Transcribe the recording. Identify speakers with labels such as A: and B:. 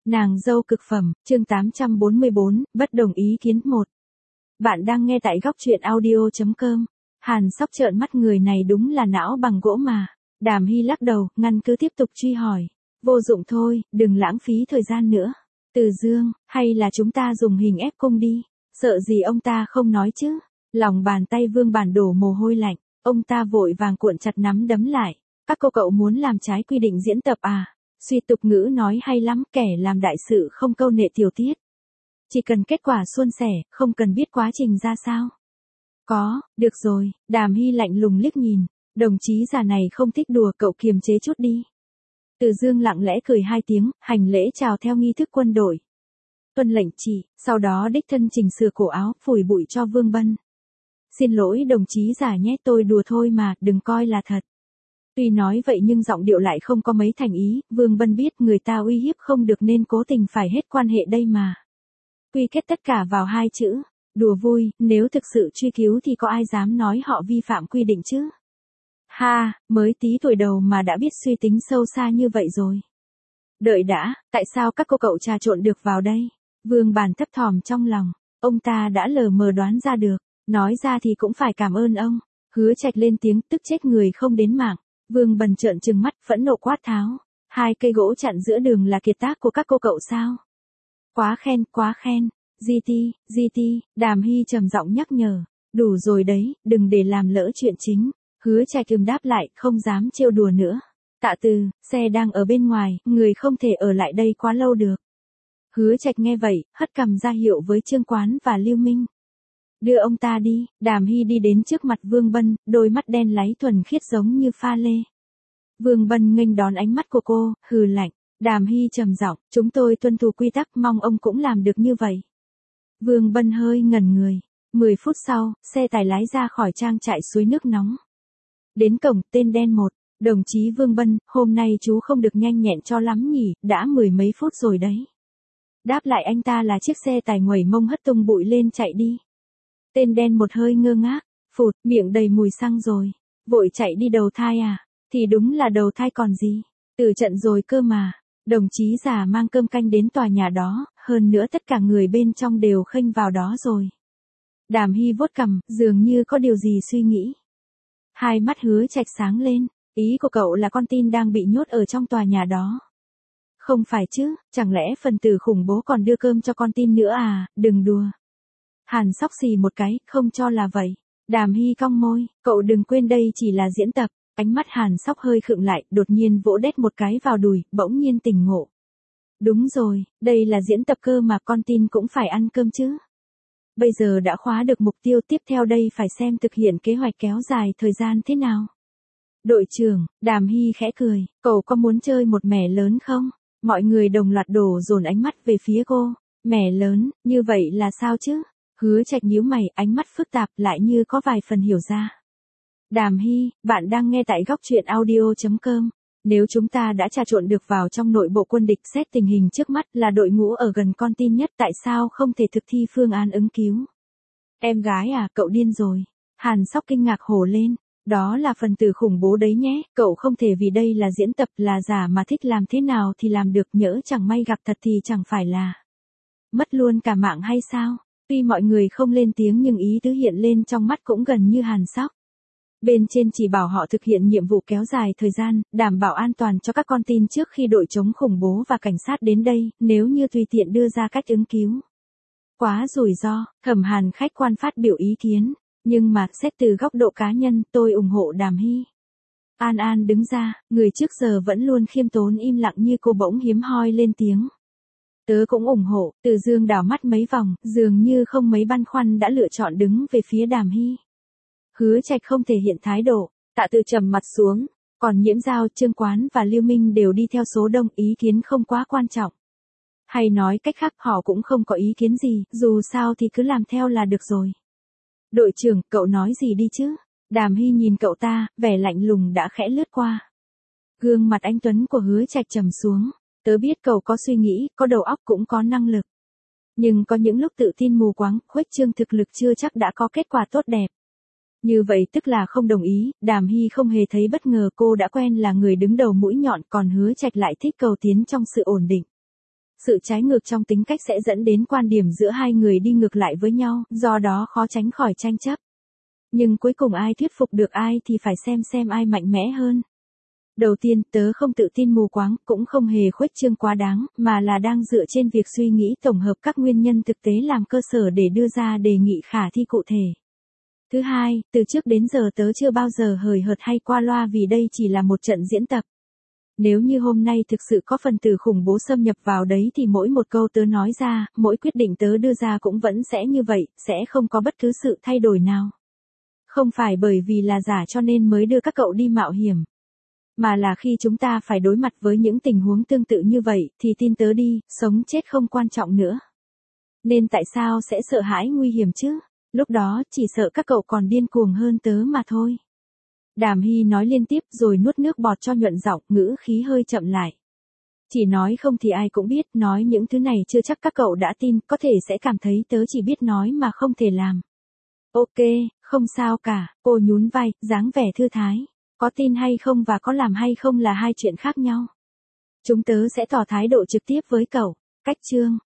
A: Nàng dâu cực phẩm, chương 844, bất đồng ý kiến 1. Bạn đang nghe tại góc truyện audio.com. Hàn Sóc trợn mắt, người này đúng là não bằng gỗ mà. Đàm Hy lắc đầu, ngăn cứ tiếp tục truy hỏi. Vô dụng thôi, đừng lãng phí thời gian nữa. Từ Dương, hay là chúng ta dùng hình ép cung đi. Sợ gì ông ta không nói chứ. Lòng bàn tay Vương Bản đổ mồ hôi lạnh. Ông ta vội vàng cuộn chặt nắm đấm lại. Các cô cậu muốn làm trái quy định diễn tập à? Suy tục ngữ nói hay lắm, kẻ làm đại sự không câu nệ tiểu tiết. Chỉ cần kết quả suôn sẻ, không cần biết quá trình ra sao. Có, được rồi, Đàm Hy lạnh lùng liếc nhìn. Đồng chí già này không thích đùa, cậu kiềm chế chút đi. Từ Dương lặng lẽ cười hai tiếng, hành lễ chào theo nghi thức quân đội. Tuân lệnh chỉ, sau đó đích thân chỉnh sửa cổ áo, phủi bụi cho Vương Bân. Xin lỗi đồng chí già nhé, tôi đùa thôi mà, đừng coi là thật. Tuy nói vậy nhưng giọng điệu lại không có mấy thành ý, Vương Bân biết người ta uy hiếp không được nên cố tình phải hết quan hệ đây mà. Quy kết tất cả vào hai chữ, đùa vui, nếu thực sự truy cứu thì có ai dám nói họ vi phạm quy định chứ? Ha, mới tí tuổi đầu mà đã biết suy tính sâu xa như vậy rồi. Đợi đã, tại sao các cô cậu trà trộn được vào đây? Vương Bản thấp thỏm trong lòng, ông ta đã lờ mờ đoán ra được, nói ra thì cũng phải cảm ơn ông. Hứa Trạch lên tiếng, tức chết người không đến mạng. Vương Bân trợn trừng mắt, phẫn nộ quát tháo. Hai cây gỗ chặn giữa đường là kiệt tác của các cô cậu sao? Quá khen, quá khen. GT, Đàm Hy trầm giọng nhắc nhở. Đủ rồi đấy, đừng để làm lỡ chuyện chính. Hứa Trạch đáp lại, không dám trêu đùa nữa. Tạ Từ, xe đang ở bên ngoài, người không thể ở lại đây quá lâu được. Hứa Trạch nghe vậy, hất cằm ra hiệu với Trương Quán và Lưu Minh. Đưa ông ta đi. Đàm Hy đi đến trước mặt Vương Bân, đôi mắt đen láy thuần khiết giống như pha lê. Vương Bân nghênh đón ánh mắt của cô, hừ lạnh. Đàm Hy trầm giọng, chúng tôi tuân thủ quy tắc, mong ông cũng làm được như vậy. Vương Bân hơi ngẩn người. 10 phút sau, xe tải lái ra khỏi trang trại suối nước nóng. Đến cổng, tên đen một. Đồng chí Vương Bân, hôm nay chú không được nhanh nhẹn cho lắm nhỉ, đã 10 mấy phút rồi đấy. Đáp lại anh ta là chiếc xe tải nguẩy mông hất tung bụi lên chạy đi. Tên đen một hơi ngơ ngác, phụt, miệng đầy mùi xăng rồi. Vội chạy đi đầu thai à? Thì đúng là đầu thai còn gì. Từ trận rồi cơ mà. Đồng chí già mang cơm canh đến tòa nhà đó, hơn nữa tất cả người bên trong đều khênh vào đó rồi. Đàm Hy vuốt cằm, dường như có điều gì suy nghĩ. Hai mắt Hứa Trạch sáng lên, ý của cậu là con tin đang bị nhốt ở trong tòa nhà đó. Không phải chứ, chẳng lẽ phần tử khủng bố còn đưa cơm cho con tin nữa à, đừng đùa. Hàn Sóc xì một cái, không cho là vậy. Đàm Hy cong môi, cậu đừng quên đây chỉ là diễn tập. Ánh mắt Hàn Sóc hơi khựng lại, đột nhiên vỗ đét một cái vào đùi, bỗng nhiên tỉnh ngộ. Đúng rồi, đây là diễn tập cơ mà, con tin cũng phải ăn cơm chứ. Bây giờ đã khóa được mục tiêu, tiếp theo đây phải xem thực hiện kế hoạch kéo dài thời gian thế nào. Đội trưởng, Đàm Hy khẽ cười, cậu có muốn chơi một mẻ lớn không? Mọi người đồng loạt đổ dồn ánh mắt về phía cô. Mẻ lớn, như vậy là sao chứ? Hứa Trạch nhíu mày, ánh mắt phức tạp, lại như có vài phần hiểu ra. Đàm Hy, bạn đang nghe tại góc truyện audio.com. Nếu chúng ta đã trà trộn được vào trong nội bộ quân địch, xét tình hình trước mắt là đội ngũ ở gần con tin nhất, tại sao không thể thực thi phương án ứng cứu? Em gái à, cậu điên rồi. Hàn Sóc kinh ngạc hổ lên. Đó là phần tử khủng bố đấy nhé, cậu không thể vì đây là diễn tập là giả mà thích làm thế nào thì làm được, nhỡ chẳng may gặp thật thì chẳng phải là mất luôn cả mạng hay sao? Tuy mọi người không lên tiếng nhưng ý tứ hiện lên trong mắt cũng gần như Hàn Sóc. Bên trên chỉ bảo họ thực hiện nhiệm vụ kéo dài thời gian, đảm bảo an toàn cho các con tin trước khi đội chống khủng bố và cảnh sát đến đây, nếu như tùy tiện đưa ra cách ứng cứu. Quá rủi ro, Thẩm Hàn khách quan phát biểu ý kiến, nhưng mà xét từ góc độ cá nhân, tôi ủng hộ Đàm Hy. An An đứng ra, người trước giờ vẫn luôn khiêm tốn im lặng như cô bỗng hiếm hoi lên tiếng. Tớ cũng ủng hộ. Từ Dương đảo mắt mấy vòng, dường như không mấy băn khoăn đã lựa chọn đứng về phía Đàm Hy. Hứa Trạch không thể hiện thái độ, Tạ Từ trầm mặt xuống, còn Nhiễm Giao, Trương Quán và Lưu Minh đều đi theo số đông, ý kiến không quá quan trọng. Hay nói cách khác, họ cũng không có ý kiến gì, dù sao thì cứ làm theo là được rồi. Đội trưởng, cậu nói gì đi chứ? Đàm Hy nhìn cậu ta, vẻ lạnh lùng đã khẽ lướt qua. Gương mặt anh tuấn của Hứa Trạch trầm xuống. Tớ biết cậu có suy nghĩ, có đầu óc cũng có năng lực. Nhưng có những lúc tự tin mù quáng, khuếch trương thực lực chưa chắc đã có kết quả tốt đẹp. Như vậy tức là không đồng ý. Đàm Hy không hề thấy bất ngờ, cô đã quen là người đứng đầu mũi nhọn, còn Hứa Trạch lại thích cầu tiến trong sự ổn định. Sự trái ngược trong tính cách sẽ dẫn đến quan điểm giữa hai người đi ngược lại với nhau, do đó khó tránh khỏi tranh chấp. Nhưng cuối cùng ai thuyết phục được ai thì phải xem ai mạnh mẽ hơn. Đầu tiên, tớ không tự tin mù quáng, cũng không hề khuếch trương quá đáng, mà là đang dựa trên việc suy nghĩ tổng hợp các nguyên nhân thực tế làm cơ sở để đưa ra đề nghị khả thi cụ thể. Thứ hai, từ trước đến giờ tớ chưa bao giờ hời hợt hay qua loa vì đây chỉ là một trận diễn tập. Nếu như hôm nay thực sự có phần tử khủng bố xâm nhập vào đấy thì mỗi một câu tớ nói ra, mỗi quyết định tớ đưa ra cũng vẫn sẽ như vậy, sẽ không có bất cứ sự thay đổi nào. Không phải bởi vì là giả cho nên mới đưa các cậu đi mạo hiểm. Mà là khi chúng ta phải đối mặt với những tình huống tương tự như vậy, thì tin tớ đi, sống chết không quan trọng nữa. Nên tại sao sẽ sợ hãi nguy hiểm chứ? Lúc đó, chỉ sợ các cậu còn điên cuồng hơn tớ mà thôi. Đàm Hy nói liên tiếp rồi nuốt nước bọt cho nhuận giọng, ngữ khí hơi chậm lại. Chỉ nói không thì ai cũng biết, nói những thứ này chưa chắc các cậu đã tin, có thể sẽ cảm thấy tớ chỉ biết nói mà không thể làm. Ok, không sao cả, cô nhún vai, dáng vẻ thư thái. Có tin hay không và có làm hay không là hai chuyện khác nhau. Chúng tớ sẽ tỏ thái độ trực tiếp với cậu. Cách chương